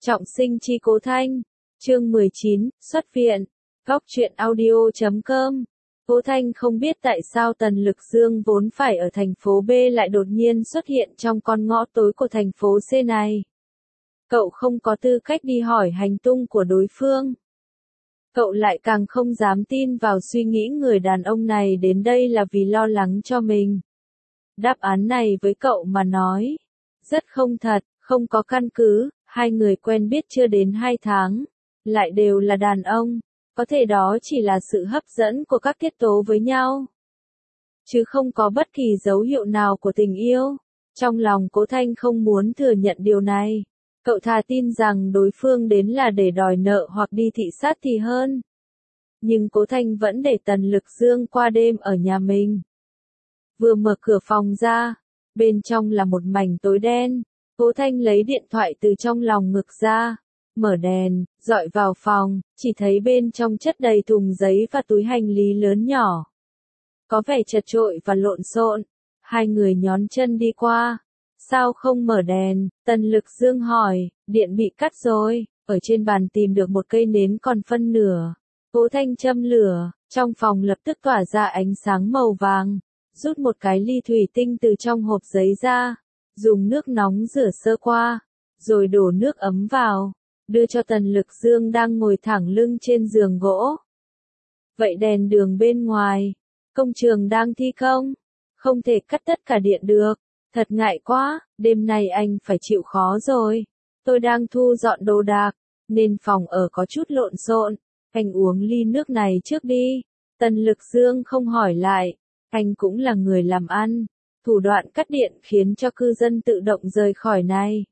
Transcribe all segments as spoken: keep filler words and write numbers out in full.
Trọng sinh chi Cố Thanh, chương mười chín, xuất viện, góc truyện audio chấm com. Cố Thanh không biết tại sao Tần Lực Dương vốn phải ở thành phố B lại đột nhiên xuất hiện trong con ngõ tối của thành phố C này. Cậu không có tư cách đi hỏi hành tung của đối phương. Cậu lại càng không dám tin vào suy nghĩ người đàn ông này đến đây là vì lo lắng cho mình. Đáp án này với cậu mà nói, rất không thật, không có căn cứ, hai người quen biết chưa đến hai tháng, lại đều là đàn ông, có thể đó chỉ là sự hấp dẫn của các tiết tố với nhau, chứ không có bất kỳ dấu hiệu nào của tình yêu. Trong lòng Cố Thanh không muốn thừa nhận điều này, cậu thà tin rằng đối phương đến là để đòi nợ hoặc đi thị sát thì hơn. Nhưng Cố Thanh vẫn để Tần Lực Dương qua đêm ở nhà mình. Vừa mở cửa phòng ra, bên trong là một mảnh tối đen. Cố Thanh lấy điện thoại từ trong lòng ngực ra, mở đèn, dọi vào phòng, chỉ thấy bên trong chất đầy thùng giấy và túi hành lý lớn nhỏ. Có vẻ chật chội và lộn xộn. Hai người nhón chân đi qua. Sao không mở đèn? Tần Lực Dương hỏi. Điện bị cắt rồi. Ở trên bàn tìm được một cây nến còn phân nửa. Cố Thanh châm lửa, trong phòng lập tức tỏa ra ánh sáng màu vàng. Rút một cái ly thủy tinh từ trong hộp giấy ra, dùng nước nóng rửa sơ qua, rồi đổ nước ấm vào, đưa cho Tần Lực Dương đang ngồi thẳng lưng trên giường gỗ. Vậy đèn đường bên ngoài, công trường đang thi công, không thể cắt tất cả điện được, thật ngại quá, đêm nay anh phải chịu khó rồi. Tôi đang thu dọn đồ đạc, nên phòng ở có chút lộn xộn, anh uống ly nước này trước đi. Tần Lực Dương không hỏi lại, anh cũng là người làm ăn. Thủ đoạn cắt điện khiến cho cư dân tự động rời khỏi này.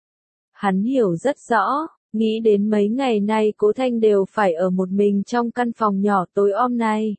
Hắn hiểu rất rõ, nghĩ đến mấy ngày nay Cố Thanh đều phải ở một mình trong căn phòng nhỏ tối om này.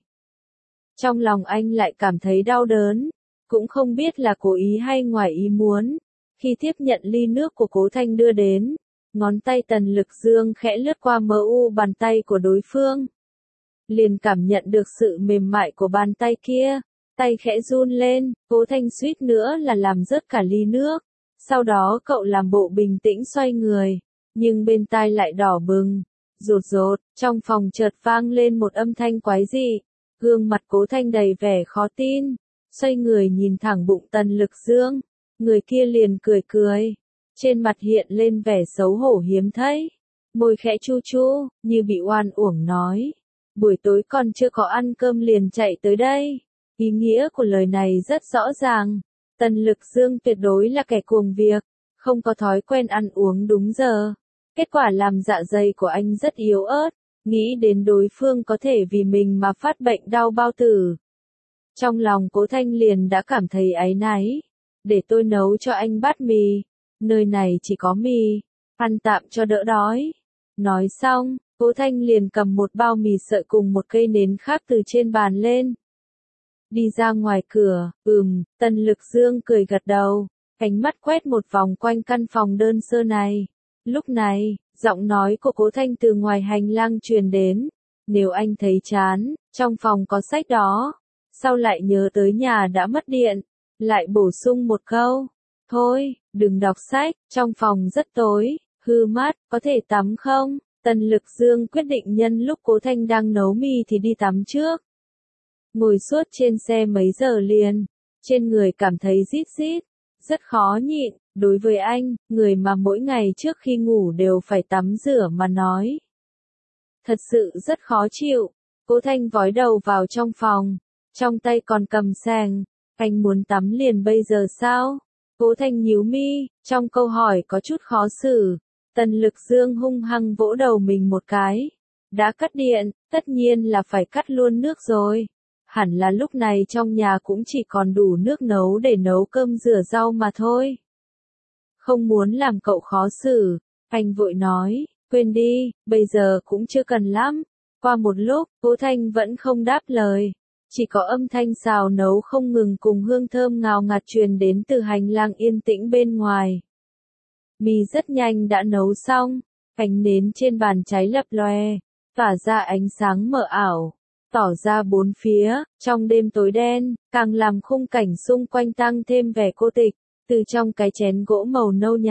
Trong lòng anh lại cảm thấy đau đớn, cũng không biết là cố ý hay ngoài ý muốn. Khi tiếp nhận ly nước của Cố Thanh đưa đến, ngón tay Tần Lực Dương khẽ lướt qua mờ u bàn tay của đối phương. Liền cảm nhận được sự mềm mại của bàn tay kia. Tay khẽ run lên, Cố Thanh suýt nữa là làm rớt cả ly nước. Sau đó cậu làm bộ bình tĩnh xoay người, nhưng bên tai lại đỏ bừng, rột rột, trong phòng chợt vang lên một âm thanh quái dị. Gương mặt Cố Thanh đầy vẻ khó tin, xoay người nhìn thẳng bụng Tần Lực Dương, người kia liền cười cười, trên mặt hiện lên vẻ xấu hổ hiếm thấy, môi khẽ chu chu, như bị oan uổng nói, buổi tối còn chưa có ăn cơm liền chạy tới đây. Ý nghĩa của lời này rất rõ ràng, Tần Lực Dương tuyệt đối là kẻ cuồng việc, không có thói quen ăn uống đúng giờ. Kết quả làm dạ dày của anh rất yếu ớt, nghĩ đến đối phương có thể vì mình mà phát bệnh đau bao tử. Trong lòng Cố Thanh liền đã cảm thấy áy náy, để tôi nấu cho anh bát mì, nơi này chỉ có mì, ăn tạm cho đỡ đói. Nói xong, Cố Thanh liền cầm một bao mì sợi cùng một cây nến khác từ trên bàn lên. Đi ra ngoài cửa, ừm, Tần Lực Dương cười gật đầu, ánh mắt quét một vòng quanh căn phòng đơn sơ này. Lúc này, giọng nói của Cố Thanh từ ngoài hành lang truyền đến, nếu anh thấy chán, trong phòng có sách đó. Sau lại nhớ tới nhà đã mất điện, lại bổ sung một câu, thôi, đừng đọc sách, trong phòng rất tối, hư mắt, có thể tắm không? Tần Lực Dương quyết định nhân lúc Cố Thanh đang nấu mì thì đi tắm trước. Ngồi suốt trên xe mấy giờ liền, trên người cảm thấy rít rít, rất khó nhịn, đối với anh, người mà mỗi ngày trước khi ngủ đều phải tắm rửa mà nói. Thật sự rất khó chịu. Cố Thanh vói đầu vào trong phòng, trong tay còn cầm xàng, anh muốn tắm liền bây giờ sao? Cố Thanh nhíu mi, trong câu hỏi có chút khó xử. Tần Lực Dương hung hăng vỗ đầu mình một cái. Đã cắt điện, tất nhiên là phải cắt luôn nước rồi. Hẳn là lúc này trong nhà cũng chỉ còn đủ nước nấu để nấu cơm rửa rau mà thôi. Không muốn làm cậu khó xử, anh vội nói, quên đi, bây giờ cũng chưa cần lắm. Qua một lúc, Cố Thanh vẫn không đáp lời, chỉ có âm thanh xào nấu không ngừng cùng hương thơm ngào ngạt truyền đến từ hành lang yên tĩnh bên ngoài. Mì rất nhanh đã nấu xong, ánh nến trên bàn cháy lập loè, tỏa ra ánh sáng mờ ảo. Tỏ ra bốn phía, trong đêm tối đen, càng làm khung cảnh xung quanh tăng thêm vẻ cô tịch. Từ trong cái chén gỗ màu nâu nhạt,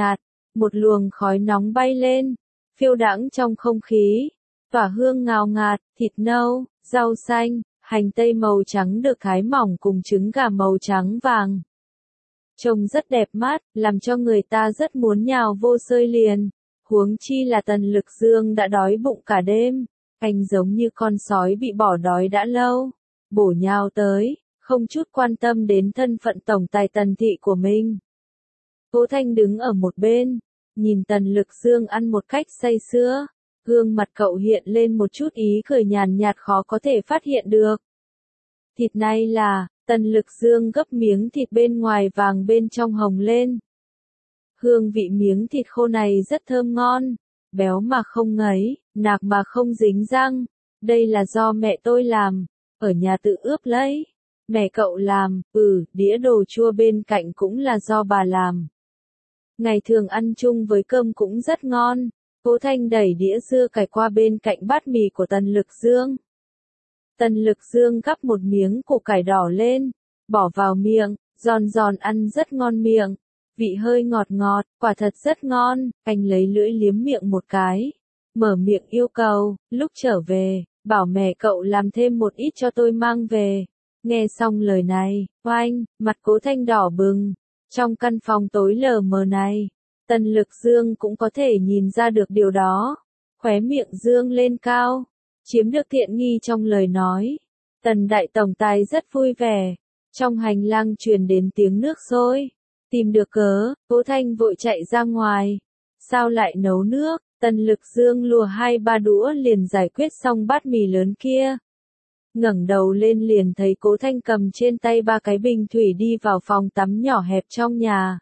một luồng khói nóng bay lên, phiêu đãng trong không khí, tỏa hương ngào ngạt, thịt nâu, rau xanh, hành tây màu trắng được thái mỏng cùng trứng gà màu trắng vàng. Trông rất đẹp mắt, làm cho người ta rất muốn nhào vô xơi liền. Huống chi là Tần Lực Dương đã đói bụng cả đêm, anh giống như con sói bị bỏ đói đã lâu, bổ nhào tới, không chút quan tâm đến thân phận tổng tài Tần thị của mình. Cố Thanh đứng ở một bên, nhìn Tần Lực Dương ăn một cách say sưa, gương mặt cậu hiện lên một chút ý cười nhàn nhạt khó có thể phát hiện được. Thịt này là, Tần Lực Dương gấp miếng thịt bên ngoài vàng bên trong hồng lên. Hương vị miếng thịt khô này rất thơm ngon, béo mà không ngấy, nạc mà không dính răng. Đây là do mẹ tôi làm, ở nhà tự ướp lấy. Mẹ cậu làm, ừ, đĩa đồ chua bên cạnh cũng là do bà làm. Ngày thường ăn chung với cơm cũng rất ngon. Cố Thanh đẩy đĩa dưa cải qua bên cạnh bát mì của Tần Lực Dương. Tần Lực Dương gắp một miếng củ cải đỏ lên, bỏ vào miệng, giòn giòn ăn rất ngon miệng. Vị hơi ngọt ngọt, quả thật rất ngon, anh lấy lưỡi liếm miệng một cái. Mở miệng yêu cầu, lúc trở về, bảo mẹ cậu làm thêm một ít cho tôi mang về. Nghe xong lời này, oanh, mặt Cố Thanh đỏ bừng. Trong căn phòng tối lờ mờ này, Tần Lực Dương cũng có thể nhìn ra được điều đó. Khóe miệng dương lên cao, chiếm được tiện nghi trong lời nói. Tần đại tổng tài rất vui vẻ. Trong hành lang truyền đến tiếng nước sôi. Tìm được cớ, Cố Thanh vội chạy ra ngoài. Sao lại nấu nước? Tần Lực Dương lùa hai ba đũa liền giải quyết xong bát mì lớn kia. Ngẩng đầu lên liền thấy Cố Thanh cầm trên tay ba cái bình thủy đi vào phòng tắm nhỏ hẹp trong nhà.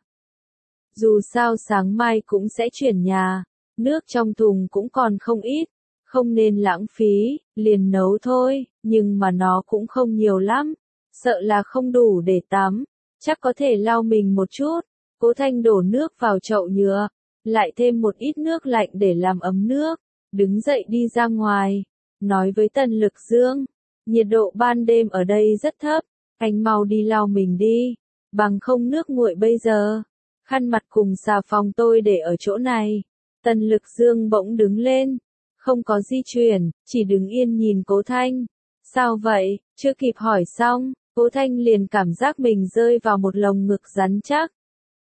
Dù sao sáng mai cũng sẽ chuyển nhà, nước trong thùng cũng còn không ít, không nên lãng phí, liền nấu thôi, nhưng mà nó cũng không nhiều lắm, sợ là không đủ để tắm, chắc có thể lau mình một chút. Cố Thanh đổ nước vào chậu nhựa, lại thêm một ít nước lạnh để làm ấm nước, đứng dậy đi ra ngoài, nói với Tần Lực Dương, nhiệt độ ban đêm ở đây rất thấp, anh mau đi lau mình đi, bằng không nước nguội bây giờ. Khăn mặt cùng xà phòng tôi để ở chỗ này. Tần Lực Dương bỗng đứng lên, không có di chuyển, chỉ đứng yên nhìn Cố Thanh. Sao vậy? Chưa kịp hỏi xong, Cố Thanh liền cảm giác mình rơi vào một lồng ngực rắn chắc.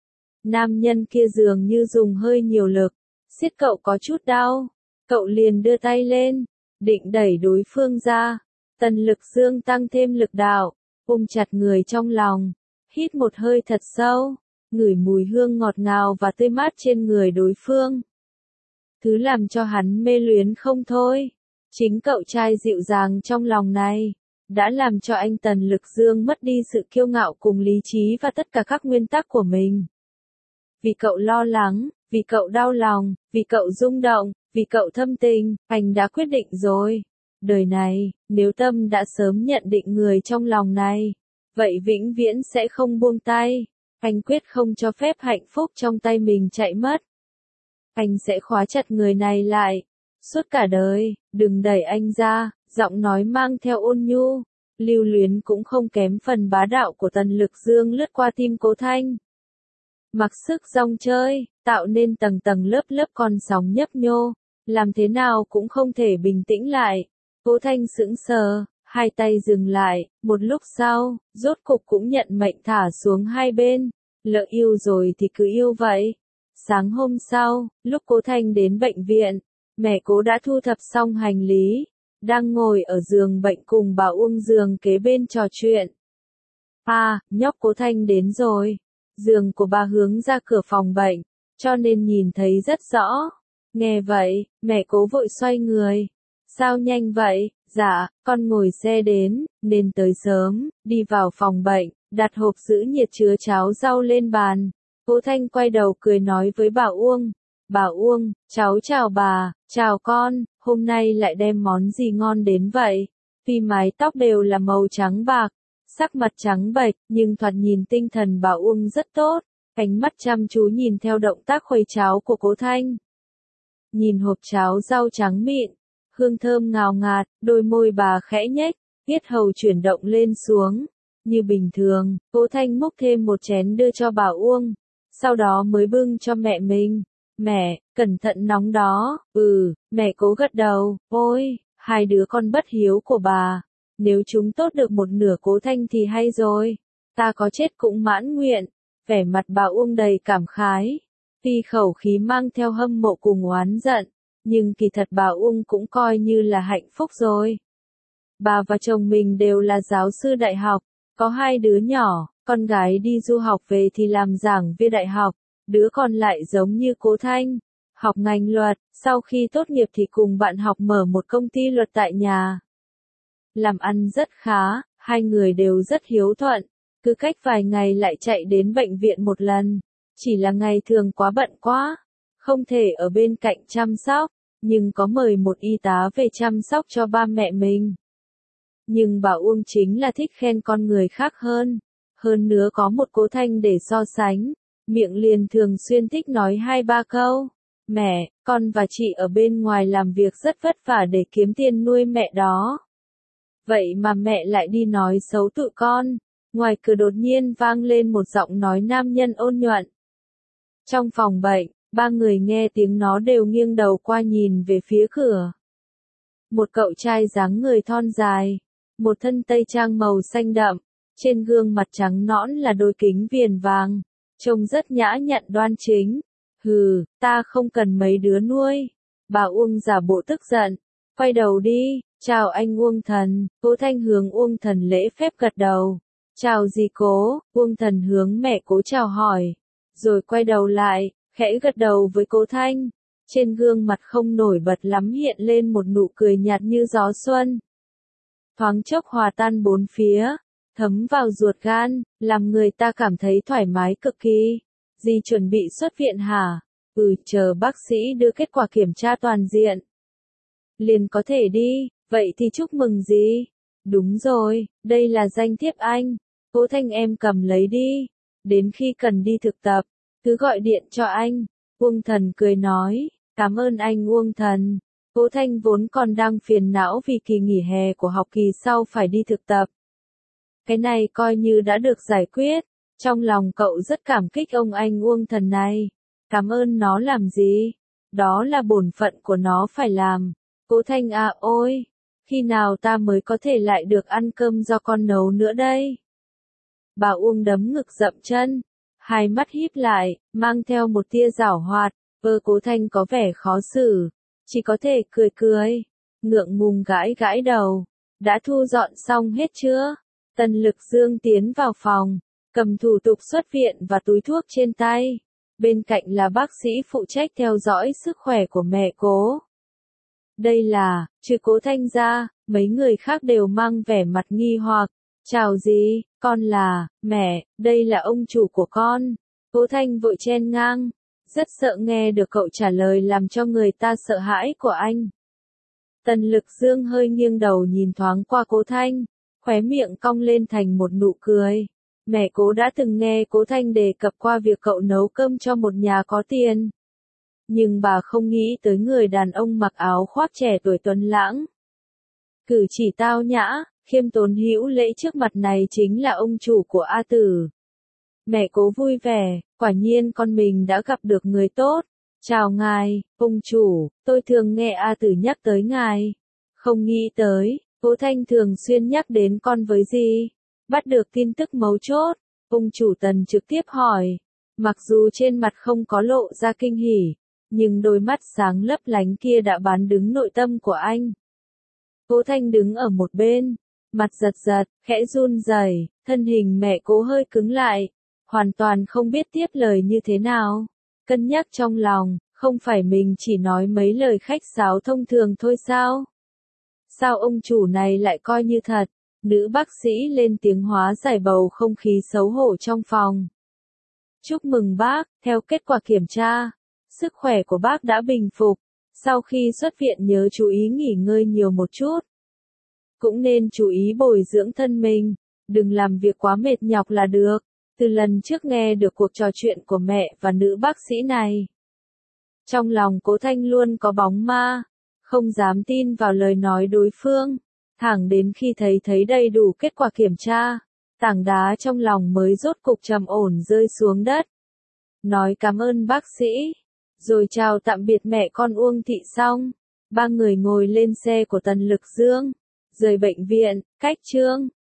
Nam nhân kia dường như dùng hơi nhiều lực, siết cậu có chút đau. Cậu liền đưa tay lên, định đẩy đối phương ra. Tần Lực Dương tăng thêm lực đạo, ôm chặt người trong lòng, hít một hơi thật sâu, ngửi mùi hương ngọt ngào và tươi mát trên người đối phương. Thứ làm cho hắn mê luyến không thôi, chính cậu trai dịu dàng trong lòng này, đã làm cho anh Tần Lực Dương mất đi sự kiêu ngạo cùng lý trí và tất cả các nguyên tắc của mình. Vì cậu lo lắng, vì cậu đau lòng, vì cậu rung động, vì cậu thâm tình, anh đã quyết định rồi. Đời này, nếu tâm đã sớm nhận định người trong lòng này, vậy vĩnh viễn sẽ không buông tay. Anh quyết không cho phép hạnh phúc trong tay mình chạy mất. Anh sẽ khóa chặt người này lại, suốt cả đời, đừng đẩy anh ra, giọng nói mang theo ôn nhu, lưu luyến cũng không kém phần bá đạo của Tần Lực Dương lướt qua tim Cố Thanh. Mặc sức rong chơi, tạo nên tầng tầng lớp lớp con sóng nhấp nhô, làm thế nào cũng không thể bình tĩnh lại. Cố Thanh sững sờ, hai tay dừng lại, một lúc sau, rốt cục cũng nhận mệnh thả xuống hai bên. Lỡ yêu rồi thì cứ yêu vậy. Sáng hôm sau, lúc Cố Thanh đến bệnh viện, mẹ Cố đã thu thập xong hành lý, đang ngồi ở giường bệnh cùng bà Uông giường kế bên trò chuyện. À, nhóc Cố Thanh đến rồi. Giường của bà hướng ra cửa phòng bệnh, cho nên nhìn thấy rất rõ. Nghe vậy, mẹ Cố vội xoay người. Sao nhanh vậy? Dạ, con ngồi xe đến, nên tới sớm, đi vào phòng bệnh, đặt hộp giữ nhiệt chứa cháo rau lên bàn. Cố Thanh quay đầu cười nói với bà Uông. Bà Uông, cháu chào bà, chào con, hôm nay lại đem món gì ngon đến vậy? Vì mái tóc đều là màu trắng bạc, sắc mặt trắng bệch, nhưng thoạt nhìn tinh thần bà Uông rất tốt, ánh mắt chăm chú nhìn theo động tác khuấy cháo của Cố Thanh. Nhìn hộp cháo rau trắng mịn, hương thơm ngào ngạt, đôi môi bà khẽ nhếch, yết hầu chuyển động lên xuống. Như bình thường, Cố Thanh múc thêm một chén đưa cho bà Uông, sau đó mới bưng cho mẹ mình. Mẹ, cẩn thận nóng đó. Ừ, mẹ cố gật đầu. Ôi, hai đứa con bất hiếu của bà. Nếu chúng tốt được một nửa Cố Thanh thì hay rồi. Ta có chết cũng mãn nguyện. Vẻ mặt bà Uông đầy cảm khái. Tuy khẩu khí mang theo hâm mộ cùng oán giận, nhưng kỳ thật bà Uông cũng coi như là hạnh phúc rồi. Bà và chồng mình đều là giáo sư đại học, có hai đứa nhỏ, con gái đi du học về thì làm giảng viên đại học, đứa còn lại giống như Cố Thanh, học ngành luật, sau khi tốt nghiệp thì cùng bạn học mở một công ty luật tại nhà. Làm ăn rất khá, hai người đều rất hiếu thuận, cứ cách vài ngày lại chạy đến bệnh viện một lần, chỉ là ngày thường quá bận quá, không thể ở bên cạnh chăm sóc, nhưng có mời một y tá về chăm sóc cho ba mẹ mình. Nhưng bà Uông chính là thích khen con người khác hơn, hơn nữa có một Cố Thanh để so sánh, miệng liền thường xuyên thích nói hai ba câu. Mẹ, con và chị ở bên ngoài làm việc rất vất vả để kiếm tiền nuôi mẹ đó. Vậy mà mẹ lại đi nói xấu tụi con. Ngoài cửa đột nhiên vang lên một giọng nói nam nhân ôn nhuận. Trong phòng bệnh, ba người nghe tiếng nó đều nghiêng đầu qua nhìn về phía cửa. Một cậu trai dáng người thon dài, một thân tây trang màu xanh đậm, trên gương mặt trắng nõn là đôi kính viền vàng, trông rất nhã nhặn đoan chính. Hừ, ta không cần mấy đứa nuôi. Bà Uông giả bộ tức giận, quay đầu đi, chào anh Uông Thần. Cố Thanh hướng Uông Thần lễ phép gật đầu. Chào gì Cố? Uông Thần hướng mẹ Cố chào hỏi, rồi quay đầu lại, khẽ gật đầu với Cố Thanh. Trên gương mặt không nổi bật lắm hiện lên một nụ cười nhạt như gió xuân. Thoáng chốc hòa tan bốn phía, thấm vào ruột gan, làm người ta cảm thấy thoải mái cực kỳ. Dì chuẩn bị xuất viện hả? Ừ, chờ bác sĩ đưa kết quả kiểm tra toàn diện. Liền có thể đi, vậy thì chúc mừng dì. Đúng rồi, đây là danh thiếp anh. Cố Thanh em cầm lấy đi. Đến khi cần đi thực tập, cứ gọi điện cho anh. Uông Thần cười nói, cảm ơn anh Uông Thần. Cố Thanh vốn còn đang phiền não vì kỳ nghỉ hè của học kỳ sau phải đi thực tập. Cái này coi như đã được giải quyết. Trong lòng cậu rất cảm kích ông anh Uông Thần này. Cảm ơn nó làm gì? Đó là bổn phận của nó phải làm. Cố Thanh à ôi, khi nào ta mới có thể lại được ăn cơm do con nấu nữa đây? Bà Uông đấm ngực dậm chân, hai mắt híp lại, mang theo một tia giảo hoạt. Vơ Cố Thanh có vẻ khó xử, chỉ có thể cười cười, ngượng ngùng gãi gãi đầu. Đã thu dọn xong hết chưa? Tần Lực Dương tiến vào phòng, cầm thủ tục xuất viện và túi thuốc trên tay. Bên cạnh là bác sĩ phụ trách theo dõi sức khỏe của mẹ Cố. Đây là, trừ Cố Thanh ra, mấy người khác đều mang vẻ mặt nghi hoặc. Chào gì, con là, mẹ, đây là ông chủ của con. Cố Thanh vội chen ngang, rất sợ nghe được cậu trả lời làm cho người ta sợ hãi của anh. Tần Lực Dương hơi nghiêng đầu nhìn thoáng qua Cố Thanh, khóe miệng cong lên thành một nụ cười. Mẹ Cố đã từng nghe Cố Thanh đề cập qua việc cậu nấu cơm cho một nhà có tiền. Nhưng bà không nghĩ tới người đàn ông mặc áo khoác trẻ tuổi tuấn lãng. Cử chỉ tao nhã, khiêm tốn hữu lễ trước mặt này chính là ông chủ của A Tử. Mẹ Cố vui vẻ, quả nhiên con mình đã gặp được người tốt. Chào ngài, ông chủ, tôi thường nghe A Tử nhắc tới ngài. Không nghĩ tới, Cố Thanh thường xuyên nhắc đến con với gì. Bắt được tin tức mấu chốt, ông chủ Tần trực tiếp hỏi. Mặc dù trên mặt không có lộ ra kinh hỉ, nhưng đôi mắt sáng lấp lánh kia đã bán đứng nội tâm của anh. Cố Thanh đứng ở một bên, mặt giật giật, khẽ run rẩy, thân hình mẹ Cố hơi cứng lại, hoàn toàn không biết tiếp lời như thế nào. Cân nhắc trong lòng, không phải mình chỉ nói mấy lời khách sáo thông thường thôi sao? Sao ông chủ này lại coi như thật? Nữ bác sĩ lên tiếng hóa giải bầu không khí xấu hổ trong phòng. Chúc mừng bác, theo kết quả kiểm tra, sức khỏe của bác đã bình phục. Sau khi xuất viện nhớ chú ý nghỉ ngơi nhiều một chút. Cũng nên chú ý bồi dưỡng thân mình, đừng làm việc quá mệt nhọc là được. Từ lần trước nghe được cuộc trò chuyện của mẹ và nữ bác sĩ này, trong lòng Cố Thanh luôn có bóng ma, không dám tin vào lời nói đối phương. Thẳng đến khi thấy thấy đầy đủ kết quả kiểm tra, tảng đá trong lòng mới rốt cục trầm ổn rơi xuống đất. Nói cảm ơn bác sĩ, Rồi chào tạm biệt mẹ con Uông Thị xong, ba người ngồi lên xe của Tần Lực Dương, rời bệnh viện, cách Trương